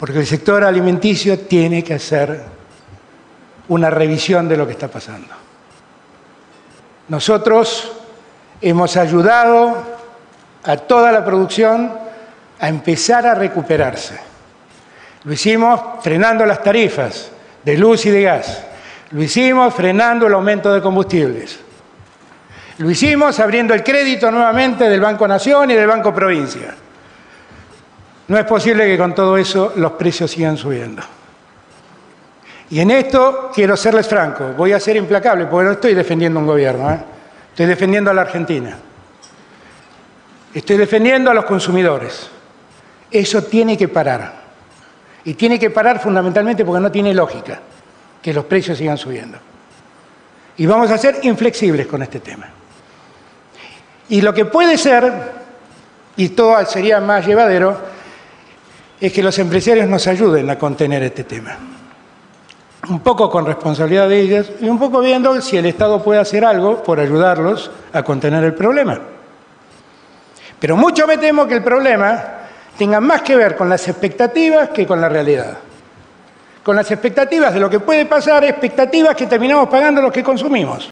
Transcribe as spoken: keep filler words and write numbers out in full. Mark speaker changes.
Speaker 1: porque el sector alimenticio tiene que hacer una revisión de lo que está pasando. Nosotros hemos ayudado a toda la producción a empezar a recuperarse. Lo hicimos frenando las tarifas de luz y de gas. Lo hicimos frenando el aumento de combustibles. Lo hicimos abriendo el crédito nuevamente del Banco Nación y del Banco Provincia. No es posible que con todo eso los precios sigan subiendo. Y en esto quiero serles franco, voy a ser implacable, porque no estoy defendiendo un gobierno, ¿eh? Estoy defendiendo a la Argentina. Estoy defendiendo a los consumidores. Eso tiene que parar. Y tiene que parar fundamentalmente porque no tiene lógica que los precios sigan subiendo. Y vamos a ser inflexibles con este tema. Y lo que puede ser, y todo sería más llevadero, es que los empresarios nos ayuden a contener este tema. Un poco con responsabilidad de ellos y un poco viendo si el Estado puede hacer algo por ayudarlos a contener el problema. Pero mucho me temo que el problema tenga más que ver con las expectativas que con la realidad. Con las expectativas de lo que puede pasar, expectativas que terminamos pagando los que consumimos.